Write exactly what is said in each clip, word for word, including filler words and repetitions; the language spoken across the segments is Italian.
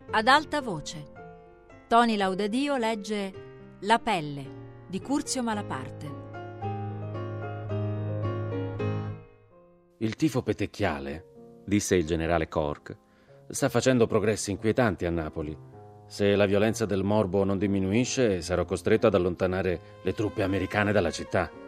Ad alta voce. Toni Laudadio legge La pelle di Curzio Malaparte. Il tifo petecchiale, disse il generale Cork, sta facendo progressi inquietanti a Napoli. Se la violenza del morbo non diminuisce, sarò costretto ad allontanare le truppe americane dalla città.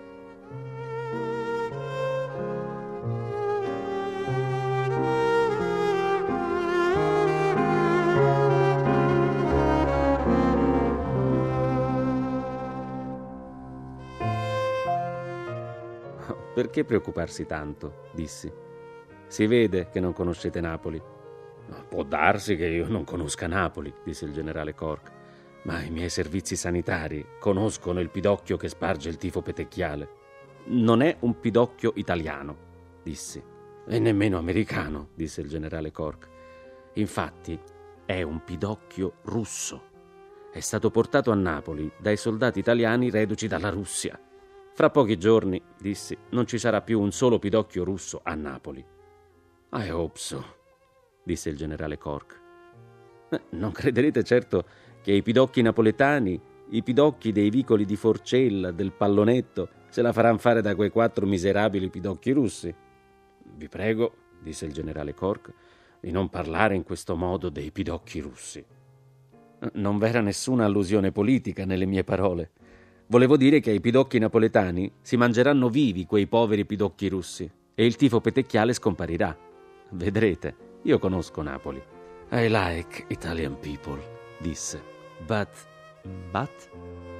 Perché preoccuparsi tanto? Dissi. Si vede che non conoscete Napoli. Può darsi che io non conosca Napoli, disse il generale Cork, ma i miei servizi sanitari conoscono il pidocchio che sparge il tifo petecchiale. Non è un pidocchio italiano, dissi. E nemmeno americano, disse il generale Cork. Infatti è un pidocchio russo. È stato portato a Napoli dai soldati italiani reduci dalla Russia. Fra pochi giorni, dissi, non ci sarà più un solo pidocchio russo a Napoli. I hope so, disse il generale Cork. Non crederete certo che i pidocchi napoletani, i pidocchi dei vicoli di Forcella, del Pallonetto, se la faranno fare da quei quattro miserabili pidocchi russi? Vi prego, disse il generale Cork, di non parlare in questo modo dei pidocchi russi. Non v'era nessuna allusione politica nelle mie parole. Volevo dire che ai pidocchi napoletani si mangeranno vivi quei poveri pidocchi russi e il tifo petecchiale scomparirà. Vedrete, io conosco Napoli. I like Italian people, disse. But... but...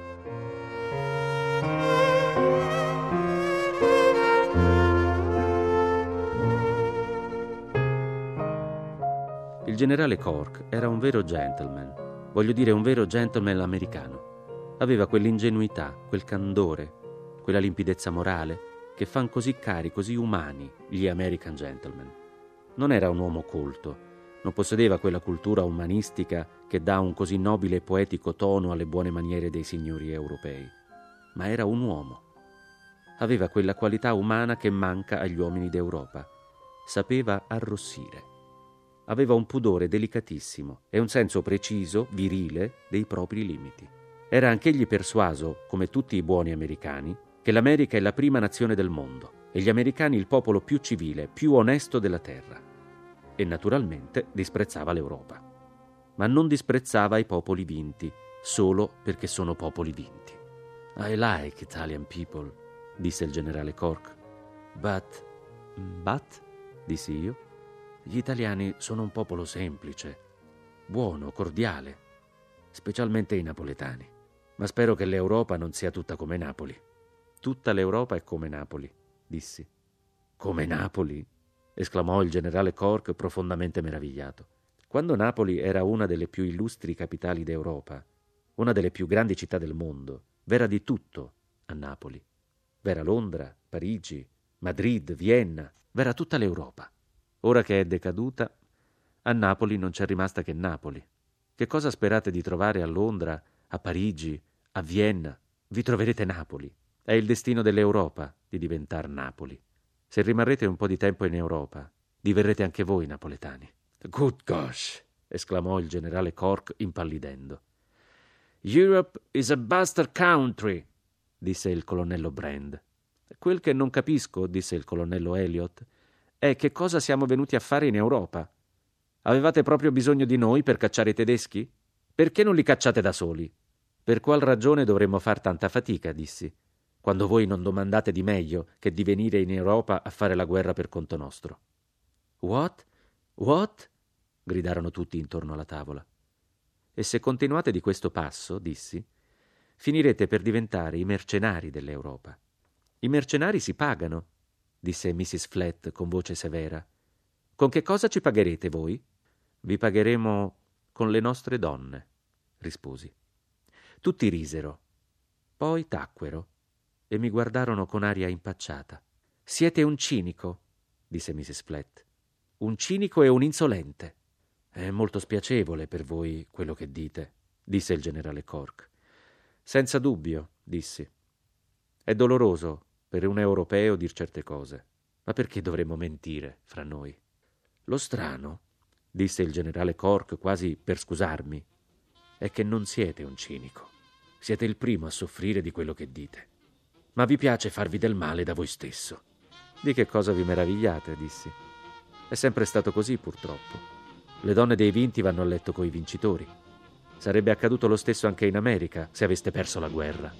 Il generale Cork era un vero gentleman, voglio dire un vero gentleman americano. Aveva quell'ingenuità, quel candore, quella limpidezza morale che fan così cari, così umani gli American gentlemen. Non era un uomo colto, non possedeva quella cultura umanistica che dà un così nobile e poetico tono alle buone maniere dei signori europei, ma era un uomo. Aveva quella qualità umana che manca agli uomini d'Europa. Sapeva arrossire. Aveva un pudore delicatissimo e un senso preciso, virile, dei propri limiti. Era anch'egli persuaso, come tutti i buoni americani, che l'America è la prima nazione del mondo e gli americani il popolo più civile, più onesto della terra. E naturalmente disprezzava l'Europa. Ma non disprezzava i popoli vinti, solo perché sono popoli vinti. I like Italian people, disse il generale Cork. But... but? dissi io. Gli italiani sono un popolo semplice, buono, cordiale, specialmente i napoletani. Ma spero che l'Europa non sia tutta come Napoli. Tutta l'Europa è come Napoli, dissi. Come Napoli? Esclamò il generale Cork profondamente meravigliato. Quando Napoli era una delle più illustri capitali d'Europa, una delle più grandi città del mondo, v'era di tutto a Napoli. V'era Londra, Parigi, Madrid, Vienna, v'era tutta l'Europa. Ora che è decaduta, a Napoli non c'è rimasta che Napoli. Che cosa sperate di trovare a Londra, a Parigi, a Vienna? Vi troverete Napoli. È il destino dell'Europa di diventar Napoli. Se rimarrete un po' di tempo in Europa, diverrete anche voi napoletani. Good gosh! Esclamò il generale Cork impallidendo. Europe is a bastard country, disse il colonnello Brand. Quel che non capisco, disse il colonnello Elliot, è che cosa siamo venuti a fare in Europa. Avevate proprio bisogno di noi per cacciare i tedeschi? Perché non li cacciate da soli? Per qual ragione dovremmo far tanta fatica, dissi, quando voi non domandate di meglio che di venire in Europa a fare la guerra per conto nostro. What? What? Gridarono tutti intorno alla tavola. E se continuate di questo passo, dissi, finirete per diventare i mercenari dell'Europa. I mercenari si pagano, disse missis Flett con voce severa. Con che cosa ci pagherete voi? Vi pagheremo con le nostre donne, risposi. Tutti risero, poi tacquero e mi guardarono con aria impacciata. Siete un cinico, disse missis Flett. Un cinico e un insolente. È molto spiacevole per voi quello che dite, disse il generale Cork. Senza dubbio, dissi. È doloroso per un europeo dir certe cose, ma perché dovremmo mentire fra noi? Lo strano disse il generale Cork quasi per scusarmi, è che non siete un cinico. Siete il primo a soffrire di quello che dite. Ma vi piace farvi del male da voi stesso. Di che cosa vi meravigliate, dissi. È sempre stato così, purtroppo. Le donne dei vinti vanno a letto coi vincitori. Sarebbe accaduto lo stesso anche in America se aveste perso la guerra.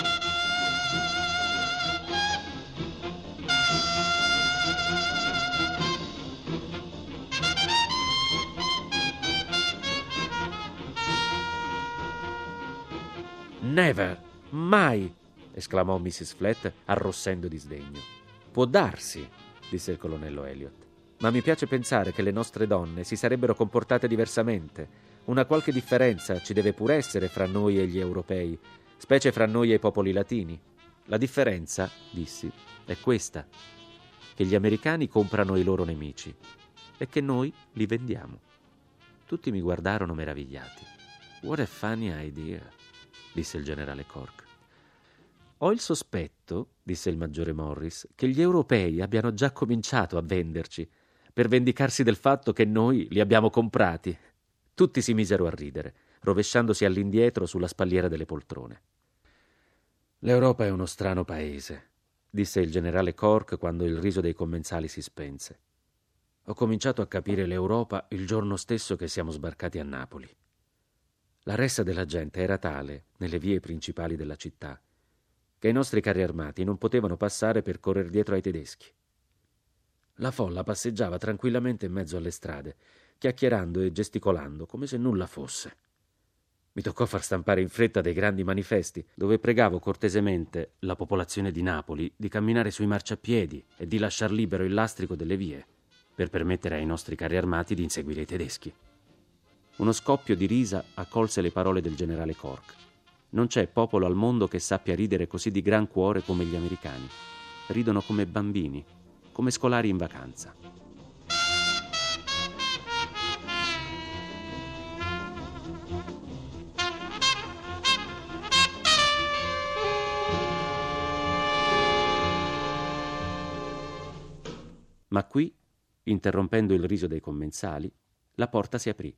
Never! Mai! Esclamò missus Flett arrossendo di sdegno. Può darsi, disse il colonnello Elliot, ma mi piace pensare che le nostre donne si sarebbero comportate diversamente. Una qualche differenza ci deve pure essere fra noi e gli europei, specie fra noi e i popoli latini. La differenza, dissi, è questa, che gli americani comprano i loro nemici e che noi li vendiamo. Tutti mi guardarono meravigliati. What a funny idea, disse il generale Cork. Ho il sospetto, disse il maggiore Morris, che gli europei abbiano già cominciato a venderci, per vendicarsi del fatto che noi li abbiamo comprati. Tutti si misero a ridere, rovesciandosi all'indietro sulla spalliera delle poltrone. L'Europa è uno strano paese, disse il generale Cork quando il riso dei commensali si spense. Ho cominciato a capire l'Europa il giorno stesso che siamo sbarcati a Napoli. La ressa della gente era tale, nelle vie principali della città, che i nostri carri armati non potevano passare per correre dietro ai tedeschi. La folla passeggiava tranquillamente in mezzo alle strade, chiacchierando e gesticolando come se nulla fosse. Mi toccò far stampare in fretta dei grandi manifesti, dove pregavo cortesemente la popolazione di Napoli di camminare sui marciapiedi e di lasciar libero il lastrico delle vie, per permettere ai nostri carri armati di inseguire i tedeschi. Uno scoppio di risa accolse le parole del generale Cork. Non c'è popolo al mondo che sappia ridere così di gran cuore come gli americani. Ridono come bambini, come scolari in vacanza. Ma qui, interrompendo il riso dei commensali, la porta si aprì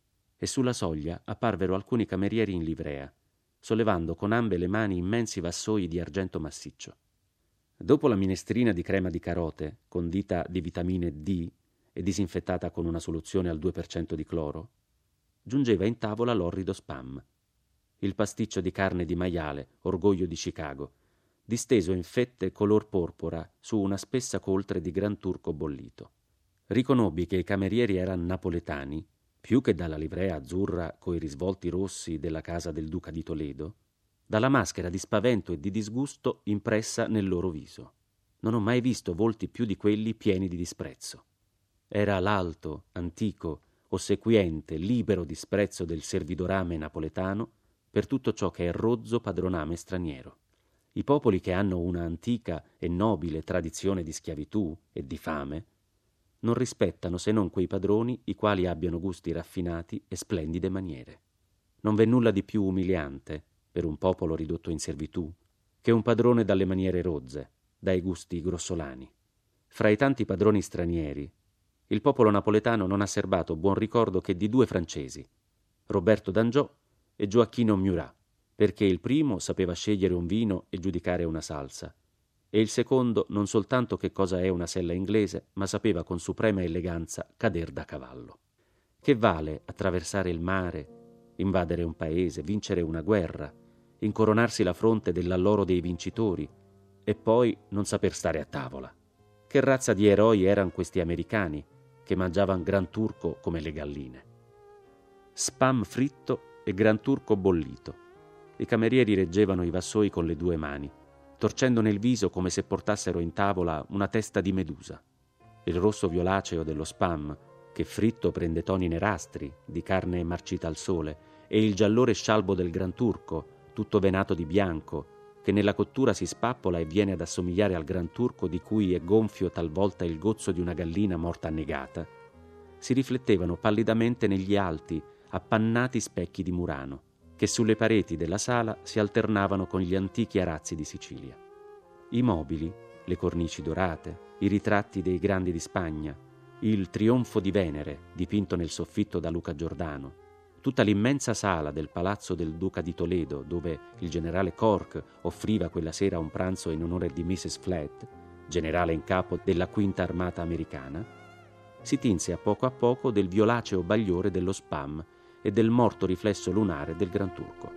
e sulla soglia apparvero alcuni camerieri in livrea, sollevando con ambe le mani immensi vassoi di argento massiccio. Dopo la minestrina di crema di carote, condita di vitamine D e disinfettata con una soluzione al due per cento di cloro, giungeva in tavola l'orrido spam, il pasticcio di carne di maiale, orgoglio di Chicago, disteso in fette color porpora su una spessa coltre di gran turco bollito. Riconobbi che i camerieri erano napoletani, più che dalla livrea azzurra coi risvolti rossi della casa del duca di Toledo, dalla maschera di spavento e di disgusto impressa nel loro viso. Non ho mai visto volti più di quelli pieni di disprezzo. Era l'alto, antico, ossequiente, libero disprezzo del servidorame napoletano per tutto ciò che è rozzo padroname straniero. I popoli che hanno una antica e nobile tradizione di schiavitù e di fame non rispettano se non quei padroni i quali abbiano gusti raffinati e splendide maniere. Non v'è nulla di più umiliante per un popolo ridotto in servitù che un padrone dalle maniere rozze, dai gusti grossolani. Fra i tanti padroni stranieri, il popolo napoletano non ha serbato buon ricordo che di due francesi, Roberto d'Angiò e Gioacchino Murat, perché il primo sapeva scegliere un vino e giudicare una salsa, e il secondo non soltanto che cosa è una sella inglese, ma sapeva con suprema eleganza cader da cavallo. Che vale attraversare il mare, invadere un paese, vincere una guerra, incoronarsi la fronte dell'alloro dei vincitori e poi non saper stare a tavola? Che razza di eroi erano questi americani che mangiavan gran turco come le galline? Spam fritto e gran turco bollito. I camerieri reggevano i vassoi con le due mani, torcendo nel viso come se portassero in tavola una testa di medusa. Il rosso violaceo dello spam, che fritto prende toni nerastri di carne marcita al sole, e il giallore scialbo del gran turco, tutto venato di bianco, che nella cottura si spappola e viene ad assomigliare al gran turco di cui è gonfio talvolta il gozzo di una gallina morta annegata, si riflettevano pallidamente negli alti, appannati specchi di Murano, che sulle pareti della sala si alternavano con gli antichi arazzi di Sicilia. I mobili, le cornici dorate, i ritratti dei grandi di Spagna, il Trionfo di Venere, dipinto nel soffitto da Luca Giordano, tutta l'immensa sala del palazzo del Duca di Toledo, dove il generale Cork offriva quella sera un pranzo in onore di missus Flett, generale in capo della Quinta Armata americana, si tinse a poco a poco del violaceo bagliore dello Spam e del morto riflesso lunare del Gran Turco.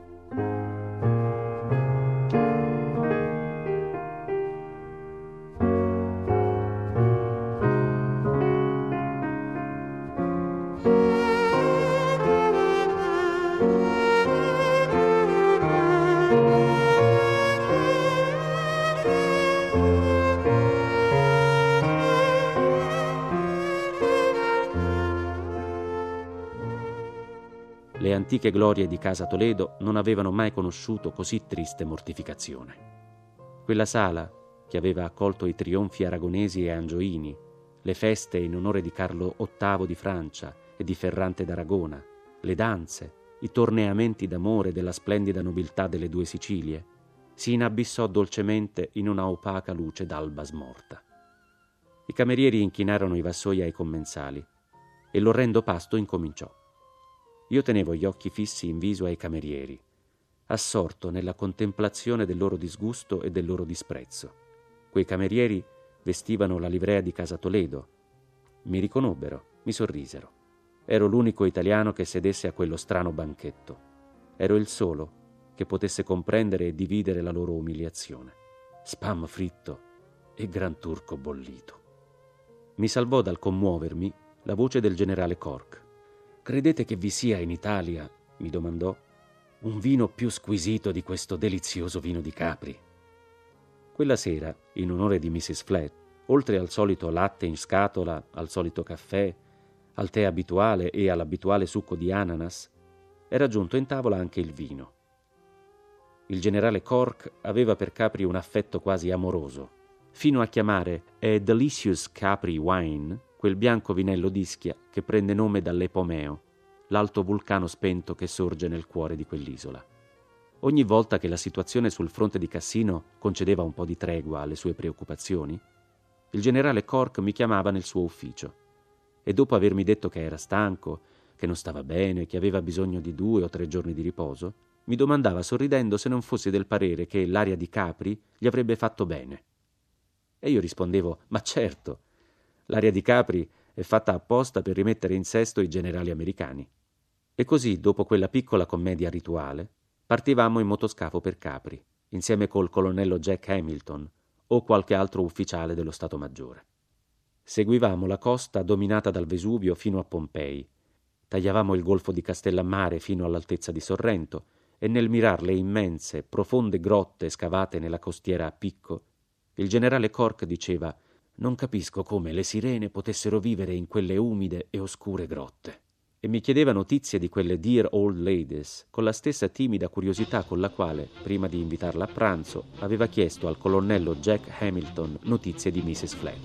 Le antiche glorie di Casa Toledo non avevano mai conosciuto così triste mortificazione. Quella sala, che aveva accolto i trionfi aragonesi e angioini, le feste in onore di Carlo ottavo di Francia e di Ferrante d'Aragona, le danze, i torneamenti d'amore della splendida nobiltà delle due Sicilie, si inabissò dolcemente in una opaca luce d'alba smorta. I camerieri inchinarono i vassoi ai commensali e l'orrendo pasto incominciò. Io tenevo gli occhi fissi in viso ai camerieri, assorto nella contemplazione del loro disgusto e del loro disprezzo. Quei camerieri vestivano la livrea di Casa Toledo. Mi riconobbero, mi sorrisero. Ero l'unico italiano che sedesse a quello strano banchetto. Ero il solo che potesse comprendere e dividere la loro umiliazione. Spam fritto e Gran Turco bollito. Mi salvò dal commuovermi la voce del generale Cork. «Credete che vi sia in Italia», mi domandò, «un vino più squisito di questo delizioso vino di Capri?» Quella sera, in onore di missus Flett, oltre al solito latte in scatola, al solito caffè, al tè abituale e all'abituale succo di ananas, era giunto in tavola anche il vino. Il generale Cork aveva per Capri un affetto quasi amoroso, fino a chiamare «a delicious Capri wine» quel bianco vinello d'Ischia che prende nome dall'Epomeo, l'alto vulcano spento che sorge nel cuore di quell'isola. Ogni volta che la situazione sul fronte di Cassino concedeva un po' di tregua alle sue preoccupazioni, il generale Cork mi chiamava nel suo ufficio e dopo avermi detto che era stanco, che non stava bene, che aveva bisogno di due o tre giorni di riposo, mi domandava sorridendo se non fosse del parere che l'aria di Capri gli avrebbe fatto bene. E io rispondevo, ma certo, l'aria di Capri è fatta apposta per rimettere in sesto i generali americani. E così, dopo quella piccola commedia rituale, partivamo in motoscafo per Capri, insieme col colonnello Jack Hamilton o qualche altro ufficiale dello Stato Maggiore. Seguivamo la costa dominata dal Vesuvio fino a Pompei, tagliavamo il golfo di Castellammare fino all'altezza di Sorrento e nel mirar le immense, profonde grotte scavate nella costiera a picco, il generale Cork diceva «Non capisco come le sirene potessero vivere in quelle umide e oscure grotte». E mi chiedeva notizie di quelle dear old ladies, con la stessa timida curiosità con la quale, prima di invitarla a pranzo, aveva chiesto al colonnello Jack Hamilton notizie di missus Flett.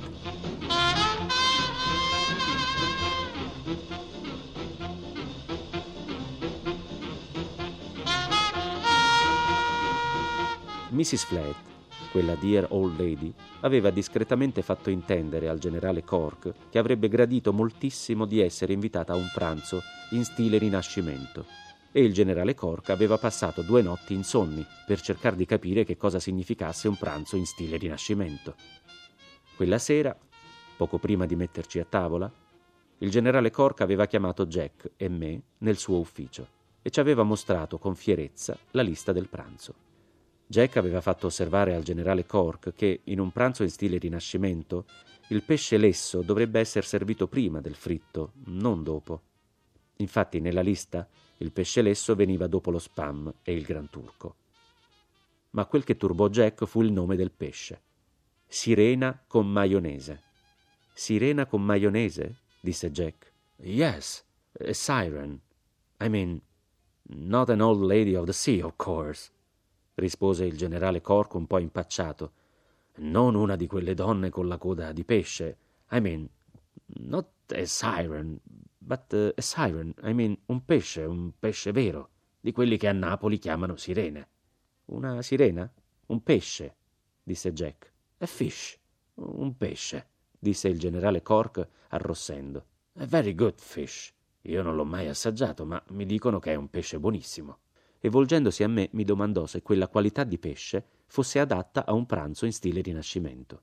missus Flett, quella dear old lady, aveva discretamente fatto intendere al generale Cork che avrebbe gradito moltissimo di essere invitata a un pranzo in stile Rinascimento, e il generale Cork aveva passato due notti insonni per cercare di capire che cosa significasse un pranzo in stile Rinascimento. Quella sera, poco prima di metterci a tavola, il generale Cork aveva chiamato Jack e me nel suo ufficio e ci aveva mostrato con fierezza la lista del pranzo. Jack aveva fatto osservare al generale Cork che, in un pranzo in stile Rinascimento, il pesce lesso dovrebbe essere servito prima del fritto, non dopo. Infatti, nella lista, il pesce lesso veniva dopo lo Spam e il Gran Turco. Ma quel che turbò Jack fu il nome del pesce. Sirena con maionese. Sirena con maionese? Disse Jack. Yes, a siren. I mean, not an old lady of the sea, of course, rispose il generale Cork un po' impacciato. Non una di quelle donne con la coda di pesce. I mean, not a siren, but uh, a siren. I mean, un pesce, un pesce vero, di quelli che a Napoli chiamano sirene. Una sirena? Un pesce, disse Jack. A fish, un pesce. disse il generale Cork arrossendo. A very good fish. Io non l'ho mai assaggiato, ma mi dicono che è un pesce buonissimo. E volgendosi a me mi domandò se quella qualità di pesce fosse adatta a un pranzo in stile Rinascimento.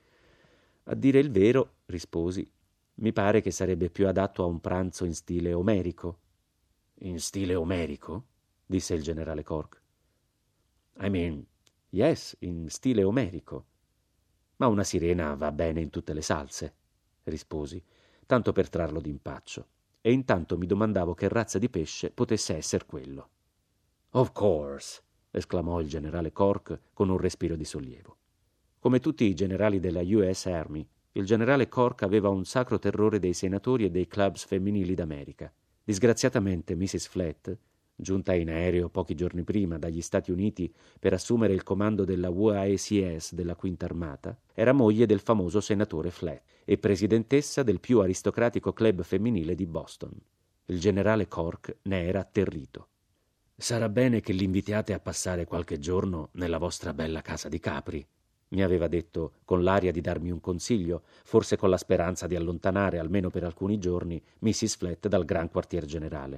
A dire il vero, risposi, mi pare che sarebbe più adatto a un pranzo in stile omerico. In stile omerico? Disse il generale Cork. I mean, yes, in stile omerico. Ma una sirena va bene in tutte le salse, risposi, tanto per trarlo d'impaccio, e intanto mi domandavo che razza di pesce potesse esser quello. Of course, esclamò il generale Cork con un respiro di sollievo. Come tutti i generali della U S Army, il generale Cork aveva un sacro terrore dei senatori e dei clubs femminili d'America. Disgraziatamente missus Flett, giunta in aereo pochi giorni prima dagli Stati Uniti per assumere il comando della U A C S della Quinta Armata, era moglie del famoso senatore Flett e presidentessa del più aristocratico club femminile di Boston. Il generale Cork ne era atterrito. «Sarà bene che l'invitiate a passare qualche giorno nella vostra bella casa di Capri», mi aveva detto con l'aria di darmi un consiglio, forse con la speranza di allontanare, almeno per alcuni giorni, missus Flett dal gran quartier generale.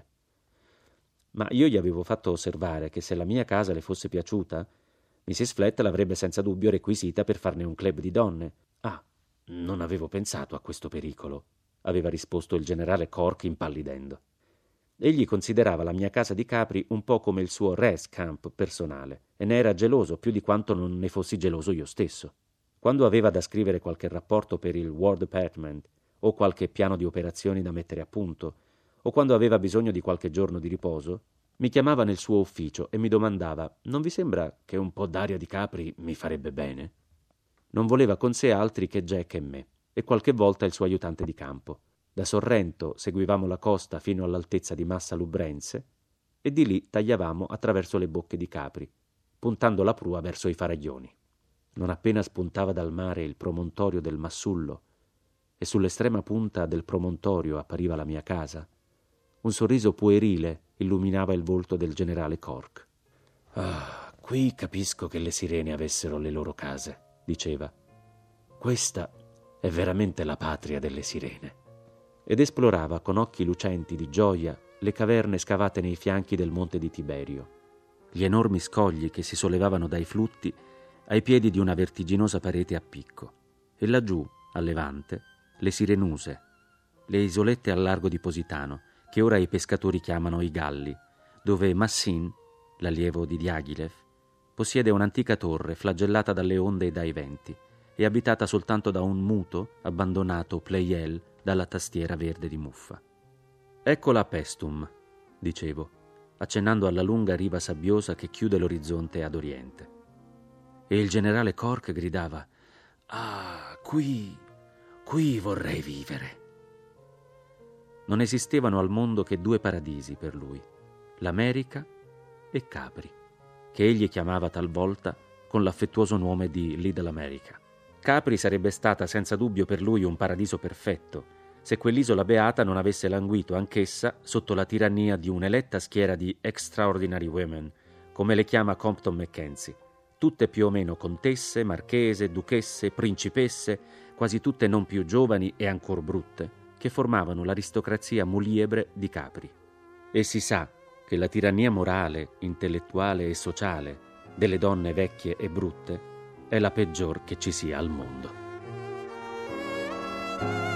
Ma io gli avevo fatto osservare che se la mia casa le fosse piaciuta, missus Flett l'avrebbe senza dubbio requisita per farne un club di donne. «Ah, non avevo pensato a questo pericolo», aveva risposto il generale Cork impallidendo. Egli considerava la mia casa di Capri un po' come il suo rest camp personale e ne era geloso più di quanto non ne fossi geloso io stesso. Quando aveva da scrivere qualche rapporto per il War Department o qualche piano di operazioni da mettere a punto o quando aveva bisogno di qualche giorno di riposo, mi chiamava nel suo ufficio e mi domandava «Non vi sembra che un po' d'aria di Capri mi farebbe bene?» Non voleva con sé altri che Jack e me e qualche volta il suo aiutante di campo. Da Sorrento seguivamo la costa fino all'altezza di Massa Lubrense e di lì tagliavamo attraverso le bocche di Capri, puntando la prua verso i faraglioni. Non appena spuntava dal mare il promontorio del Massullo e sull'estrema punta del promontorio appariva la mia casa, un sorriso puerile illuminava il volto del generale Cork. «Ah, qui capisco che le sirene avessero le loro case», diceva. «Questa è veramente la patria delle sirene». Ed esplorava con occhi lucenti di gioia le caverne scavate nei fianchi del monte di Tiberio, gli enormi scogli che si sollevavano dai flutti ai piedi di una vertiginosa parete a picco, e laggiù, a levante, le Sirenuse, le isolette al largo di Positano, che ora i pescatori chiamano i Galli, dove Massin, l'allievo di Diaghilev, possiede un'antica torre flagellata dalle onde e dai venti, e abitata soltanto da un muto, abbandonato Pleyel dalla tastiera verde di muffa. «Eccola Pestum», dicevo, accennando alla lunga riva sabbiosa che chiude l'orizzonte ad oriente. E il generale Cork gridava «Ah, qui, qui vorrei vivere». Non esistevano al mondo che due paradisi per lui, l'America e Capri, che egli chiamava talvolta con l'affettuoso nome di Little America. Capri sarebbe stata senza dubbio per lui un paradiso perfetto, se quell'isola beata non avesse languito anch'essa sotto la tirannia di un'eletta schiera di extraordinary women, come le chiama Compton Mackenzie, tutte più o meno contesse, marchese, duchesse, principesse, quasi tutte non più giovani e ancor brutte, che formavano l'aristocrazia muliebre di Capri. E si sa che la tirannia morale, intellettuale e sociale delle donne vecchie e brutte è la peggior che ci sia al mondo.